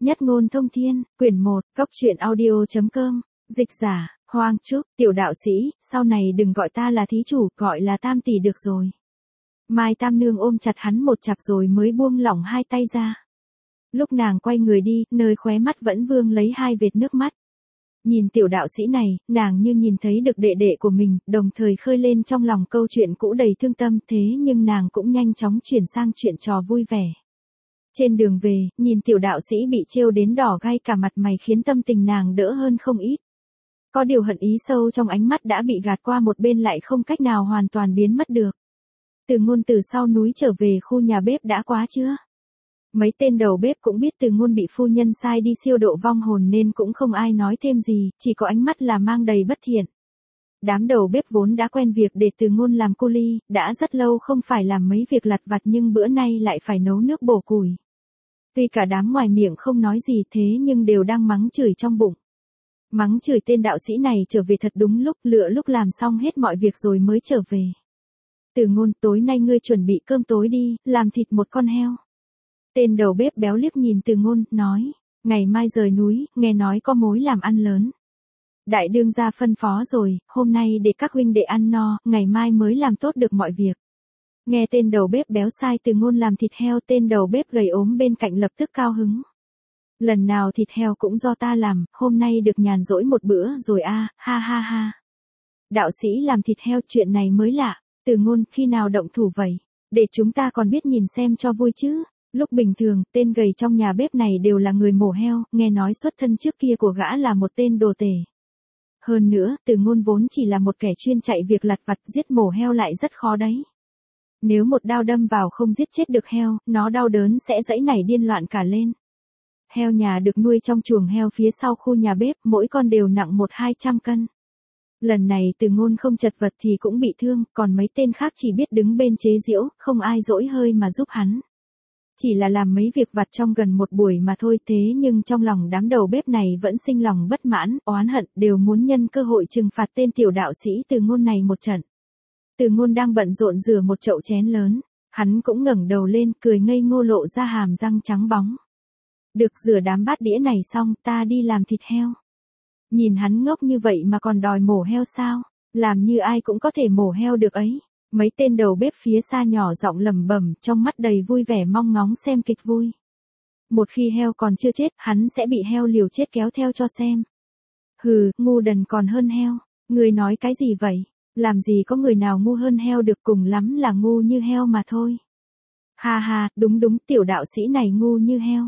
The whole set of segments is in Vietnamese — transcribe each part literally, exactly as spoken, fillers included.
Nhất ngôn thông thiên, quyển một, cốc truyện audio.com, dịch giả, Hoang Trúc, tiểu đạo sĩ, sau này đừng gọi ta là thí chủ, gọi là Tam tỷ được rồi. Mai Tam Nương ôm chặt hắn một chặp rồi mới buông lỏng hai tay ra. Lúc nàng quay người đi, nơi khóe mắt vẫn vương lấy hai vệt nước mắt. Nhìn tiểu đạo sĩ này, nàng như nhìn thấy được đệ đệ của mình, đồng thời khơi lên trong lòng câu chuyện cũ đầy thương tâm, thế nhưng nàng cũng nhanh chóng chuyển sang chuyện trò vui vẻ. Trên đường về, nhìn tiểu đạo sĩ bị trêu đến đỏ gai cả mặt mày khiến tâm tình nàng đỡ hơn không ít. Có điều hận ý sâu trong ánh mắt đã bị gạt qua một bên lại không cách nào hoàn toàn biến mất được. Từ Ngôn từ sau núi trở về khu nhà bếp đã quá chưa? Mấy tên đầu bếp cũng biết Từ Ngôn bị phu nhân sai đi siêu độ vong hồn nên cũng không ai nói thêm gì, chỉ có ánh mắt là mang đầy bất thiện. Đám đầu bếp vốn đã quen việc để Từ Ngôn làm cu li, đã rất lâu không phải làm mấy việc lặt vặt nhưng bữa nay lại phải nấu nước bổ củi. Tuy cả đám ngoài miệng không nói gì thế nhưng đều đang mắng chửi trong bụng. Mắng chửi tên đạo sĩ này trở về thật đúng lúc, lựa lúc làm xong hết mọi việc rồi mới trở về. Từ Ngôn, tối nay ngươi chuẩn bị cơm tối đi, làm thịt một con heo. Tên đầu bếp béo liếc nhìn Từ Ngôn, nói, ngày mai rời núi, nghe nói có mối làm ăn lớn. Đại đương gia phân phó rồi, hôm nay để các huynh đệ ăn no, ngày mai mới làm tốt được mọi việc. Nghe tên đầu bếp béo sai Từ Ngôn làm thịt heo, tên đầu bếp gầy ốm bên cạnh lập tức cao hứng. Lần nào thịt heo cũng do ta làm, hôm nay được nhàn rỗi một bữa rồi a, à, ha ha ha. Đạo sĩ làm thịt heo, chuyện này mới lạ. Từ Ngôn, khi nào động thủ vậy? Để chúng ta còn biết nhìn xem cho vui chứ. Lúc bình thường, tên gầy trong nhà bếp này đều là người mổ heo, nghe nói xuất thân trước kia của gã là một tên đồ tể. Hơn nữa, Từ Ngôn vốn chỉ là một kẻ chuyên chạy việc lặt vặt, giết mổ heo lại rất khó đấy. Nếu một đao đâm vào không giết chết được heo, nó đau đớn sẽ giãy nảy điên loạn cả lên. Heo nhà được nuôi trong chuồng heo phía sau khu nhà bếp, mỗi con đều nặng một hai trăm cân. Lần này Từ Ngôn không chật vật thì cũng bị thương, còn mấy tên khác chỉ biết đứng bên chế giễu, không ai dỗi hơi mà giúp hắn. Chỉ là làm mấy việc vặt trong gần một buổi mà thôi, thế nhưng trong lòng đám đầu bếp này vẫn sinh lòng bất mãn, oán hận, đều muốn nhân cơ hội trừng phạt tên tiểu đạo sĩ Từ Ngôn này một trận. Từ Ngôn đang bận rộn rửa một chậu chén lớn, hắn cũng ngẩng đầu lên, cười ngây ngô lộ ra hàm răng trắng bóng. Được, rửa đám bát đĩa này xong, ta đi làm thịt heo. Nhìn hắn ngốc như vậy mà còn đòi mổ heo sao? Làm như ai cũng có thể mổ heo được ấy. Mấy tên đầu bếp phía xa nhỏ giọng lẩm bẩm, trong mắt đầy vui vẻ mong ngóng xem kịch vui. Một khi heo còn chưa chết, hắn sẽ bị heo liều chết kéo theo cho xem. Hừ, ngu đần còn hơn heo. Người nói cái gì vậy? Làm gì có người nào ngu hơn heo được, cùng lắm là ngu như heo mà thôi. Ha ha, đúng đúng, tiểu đạo sĩ này ngu như heo.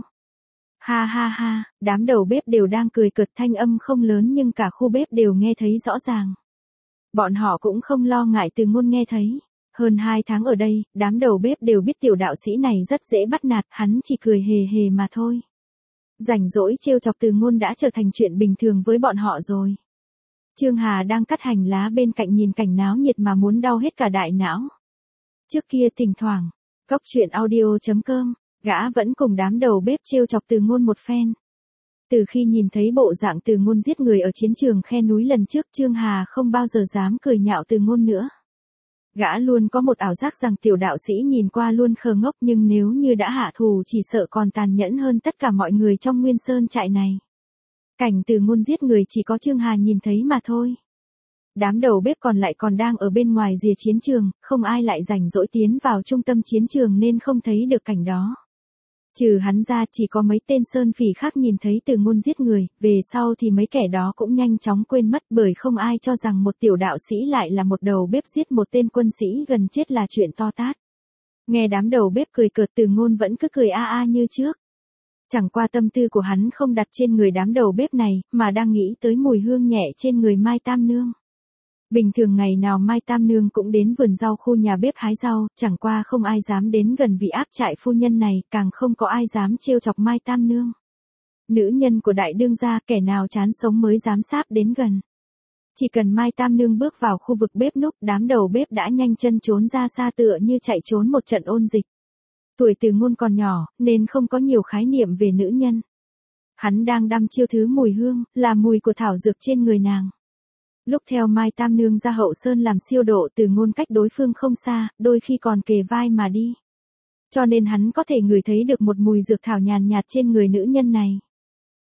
Ha ha ha, đám đầu bếp đều đang cười cợt, thanh âm không lớn nhưng cả khu bếp đều nghe thấy rõ ràng. Bọn họ cũng không lo ngại Từ Ngôn nghe thấy. Hơn hai tháng ở đây, đám đầu bếp đều biết tiểu đạo sĩ này rất dễ bắt nạt, hắn chỉ cười hề hề mà thôi. Rảnh rỗi trêu chọc Từ Ngôn đã trở thành chuyện bình thường với bọn họ rồi. Trương Hà đang cắt hành lá bên cạnh nhìn cảnh náo nhiệt mà muốn đau hết cả đại não. Trước kia thỉnh thoảng, cốc truyện audio.com, gã vẫn cùng đám đầu bếp trêu chọc Từ Ngôn một phen. Từ khi nhìn thấy bộ dạng Từ Ngôn giết người ở chiến trường khe núi lần trước, Trương Hà không bao giờ dám cười nhạo Từ Ngôn nữa. Gã luôn có một ảo giác rằng tiểu đạo sĩ nhìn qua luôn khờ ngốc, nhưng nếu như đã hạ thù chỉ sợ còn tàn nhẫn hơn tất cả mọi người trong Nguyên Sơn trại này. Cảnh Từ Ngôn giết người chỉ có Trương Hà nhìn thấy mà thôi. Đám đầu bếp còn lại còn đang ở bên ngoài rìa chiến trường, không ai lại rảnh rỗi tiến vào trung tâm chiến trường nên không thấy được cảnh đó. Trừ hắn ra chỉ có mấy tên sơn phỉ khác nhìn thấy Từ Ngôn giết người, về sau thì mấy kẻ đó cũng nhanh chóng quên mất, bởi không ai cho rằng một tiểu đạo sĩ lại là một đầu bếp giết một tên quân sĩ gần chết là chuyện to tát. Nghe đám đầu bếp cười cợt, Từ Ngôn vẫn cứ cười a a như trước. Chẳng qua tâm tư của hắn không đặt trên người đám đầu bếp này, mà đang nghĩ tới mùi hương nhẹ trên người Mai Tam Nương. Bình thường ngày nào Mai Tam Nương cũng đến vườn rau khu nhà bếp hái rau, chẳng qua không ai dám đến gần vì áp trại phu nhân này, càng không có ai dám trêu chọc Mai Tam Nương. Nữ nhân của đại đương gia, kẻ nào chán sống mới dám sáp đến gần. Chỉ cần Mai Tam Nương bước vào khu vực bếp núc, đám đầu bếp đã nhanh chân trốn ra xa tựa như chạy trốn một trận ôn dịch. Tuổi Từ Ngôn còn nhỏ, nên không có nhiều khái niệm về nữ nhân. Hắn đang đăm chiêu thứ mùi hương, là mùi của thảo dược trên người nàng. Lúc theo Mai Tam Nương ra hậu sơn làm siêu độ, Từ Ngôn cách đối phương không xa, đôi khi còn kề vai mà đi. Cho nên hắn có thể ngửi thấy được một mùi dược thảo nhàn nhạt trên người nữ nhân này.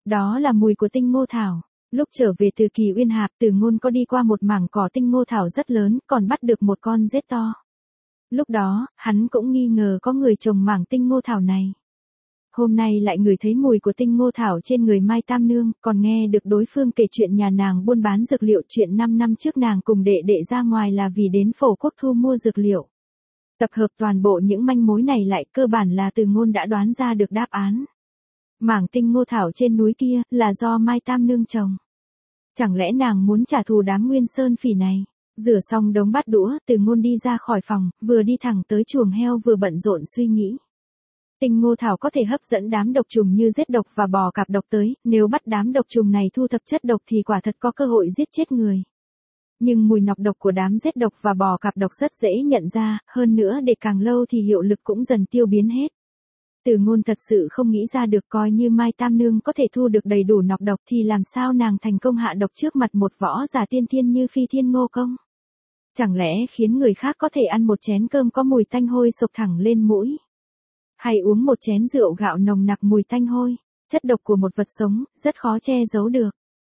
Đó là mùi của tinh ngô thảo. Lúc trở về từ Kỳ Uyên Hạp, Từ Ngôn có đi qua một mảng cỏ tinh ngô thảo rất lớn, còn bắt được một con rết to. Lúc đó, hắn cũng nghi ngờ có người trồng mảng tinh ngô thảo này. Hôm nay lại ngửi thấy mùi của tinh ngô thảo trên người Mai Tam Nương, còn nghe được đối phương kể chuyện nhà nàng buôn bán dược liệu, chuyện năm năm trước nàng cùng đệ đệ ra ngoài là vì đến Phổ Quốc thu mua dược liệu. Tập hợp toàn bộ những manh mối này lại, cơ bản là Từ Ngôn đã đoán ra được đáp án. Mảng tinh ngô thảo trên núi kia, là do Mai Tam Nương trồng. Chẳng lẽ nàng muốn trả thù đám Nguyên Sơn Phỉ này? Rửa xong đống bát đũa, Từ Ngôn đi ra khỏi phòng, vừa đi thẳng tới chuồng heo vừa bận rộn suy nghĩ. Tinh ngô thảo có thể hấp dẫn đám độc trùng như rết độc và bò cạp độc tới, nếu bắt đám độc trùng này thu thập chất độc thì quả thật có cơ hội giết chết người. Nhưng mùi nọc độc của đám rết độc và bò cạp độc rất dễ nhận ra, hơn nữa để càng lâu thì hiệu lực cũng dần tiêu biến hết. Từ Ngôn thật sự không nghĩ ra được, coi như Mai Tam Nương có thể thu được đầy đủ nọc độc thì làm sao nàng thành công hạ độc trước mặt một võ giả tiên thiên như Phi Thiên Ngô Công. Chẳng lẽ khiến người khác có thể ăn một chén cơm có mùi tanh hôi sộc thẳng lên mũi? Hay uống một chén rượu gạo nồng nặc mùi tanh hôi? Chất độc của một vật sống, rất khó che giấu được.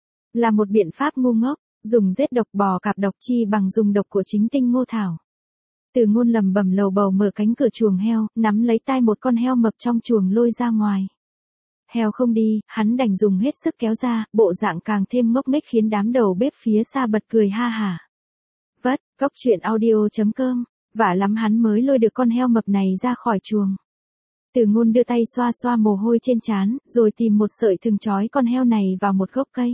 Là một biện pháp ngu ngốc, dùng rết độc bò cạp độc chi bằng dùng độc của chính tinh ngô thảo. Từ Ngôn lầm bầm lầu bầu mở cánh cửa chuồng heo, nắm lấy tai một con heo mập trong chuồng lôi ra ngoài. Heo không đi, hắn đành dùng hết sức kéo ra, bộ dạng càng thêm ngốc nghếch khiến đám đầu bếp phía xa bật cười ha hả. Vất, Cốc Truyện Audio chấm com, vả lắm hắn mới lôi được con heo mập này ra khỏi chuồng. Từ Ngôn đưa tay xoa xoa mồ hôi trên trán, rồi tìm một sợi thừng trói con heo này vào một gốc cây.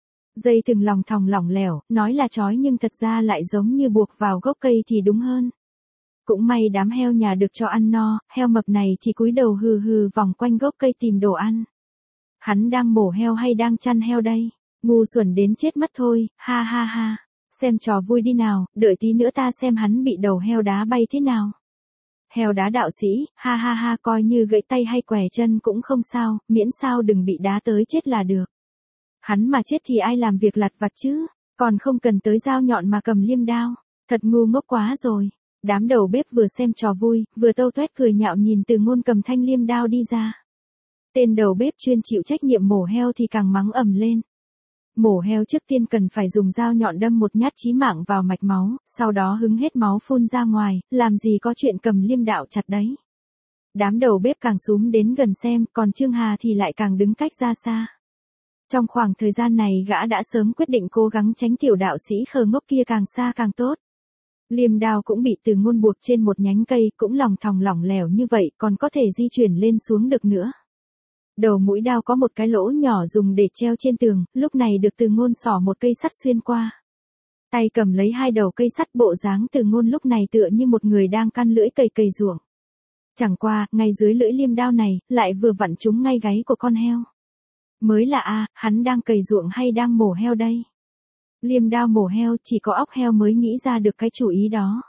Dây thừng lòng thòng lỏng lẻo, nói là trói nhưng thật ra lại giống như buộc vào gốc cây thì đúng hơn. Cũng may đám heo nhà được cho ăn no, heo mập này chỉ cúi đầu hừ hừ vòng quanh gốc cây tìm đồ ăn. Hắn đang mổ heo hay đang chăn heo đây? Ngu xuẩn đến chết mất thôi, ha ha ha. Xem trò vui đi nào, đợi tí nữa ta xem hắn bị đầu heo đá bay thế nào. Heo đá đạo sĩ, ha ha ha, coi như gãy tay hay què chân cũng không sao, miễn sao đừng bị đá tới chết là được. Hắn mà chết thì ai làm việc lặt vặt chứ, còn không cần tới dao nhọn mà cầm liêm đao, thật ngu ngốc quá rồi. Đám đầu bếp vừa xem trò vui, vừa tâu tuét cười nhạo nhìn Từ Ngôn cầm thanh liêm đao đi ra. Tên đầu bếp chuyên chịu trách nhiệm mổ heo thì càng mắng ầm lên. Mổ heo trước tiên cần phải dùng dao nhọn đâm một nhát chí mạng vào mạch máu, sau đó hứng hết máu phun ra ngoài, làm gì có chuyện cầm liêm đạo chặt đấy. Đám đầu bếp càng xúm đến gần xem, còn Trương Hà thì lại càng đứng cách ra xa. Trong khoảng thời gian này gã đã sớm quyết định cố gắng tránh tiểu đạo sĩ khờ ngốc kia càng xa càng tốt. Liêm đao cũng bị Từ Ngôn buộc trên một nhánh cây, cũng lòng thòng lỏng lẻo như vậy, còn có thể di chuyển lên xuống được nữa. Đầu mũi đao có một cái lỗ nhỏ dùng để treo trên tường, lúc này được Từ Ngôn xỏ một cây sắt xuyên qua. Tay cầm lấy hai đầu cây sắt, bộ dáng Từ Ngôn lúc này tựa như một người đang căn lưỡi cày cày ruộng. Chẳng qua, ngay dưới lưỡi liêm đao này, lại vừa vặn trúng ngay gáy của con heo. Mới là a, à, hắn đang cày ruộng hay đang mổ heo đây? Liêm đao mổ heo, chỉ có óc heo mới nghĩ ra được cái chủ ý đó.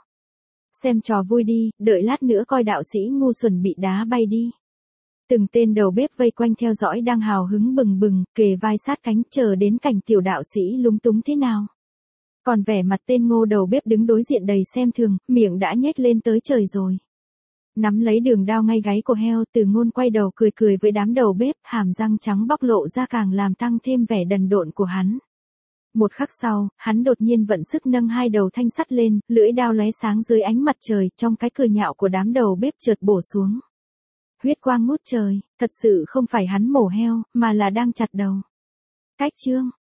Xem trò vui đi, đợi lát nữa coi đạo sĩ ngu xuẩn bị đá bay đi. Từng tên đầu bếp vây quanh theo dõi đang hào hứng bừng bừng, kề vai sát cánh chờ đến cảnh tiểu đạo sĩ lúng túng thế nào. Còn vẻ mặt tên Ngô đầu bếp đứng đối diện đầy xem thường, miệng đã nhếch lên tới trời rồi. Nắm lấy đường đao ngay gáy của heo, Từ Ngôn quay đầu cười cười với đám đầu bếp, hàm răng trắng bóc lộ ra càng làm tăng thêm vẻ đần độn của hắn. Một khắc sau, hắn đột nhiên vận sức nâng hai đầu thanh sắt lên, lưỡi đao lóe sáng dưới ánh mặt trời, trong cái cười nhạo của đám đầu bếp chợt bổ xuống. Huyết quang ngút trời, thật sự không phải hắn mổ heo, mà là đang chặt đầu. Cách chương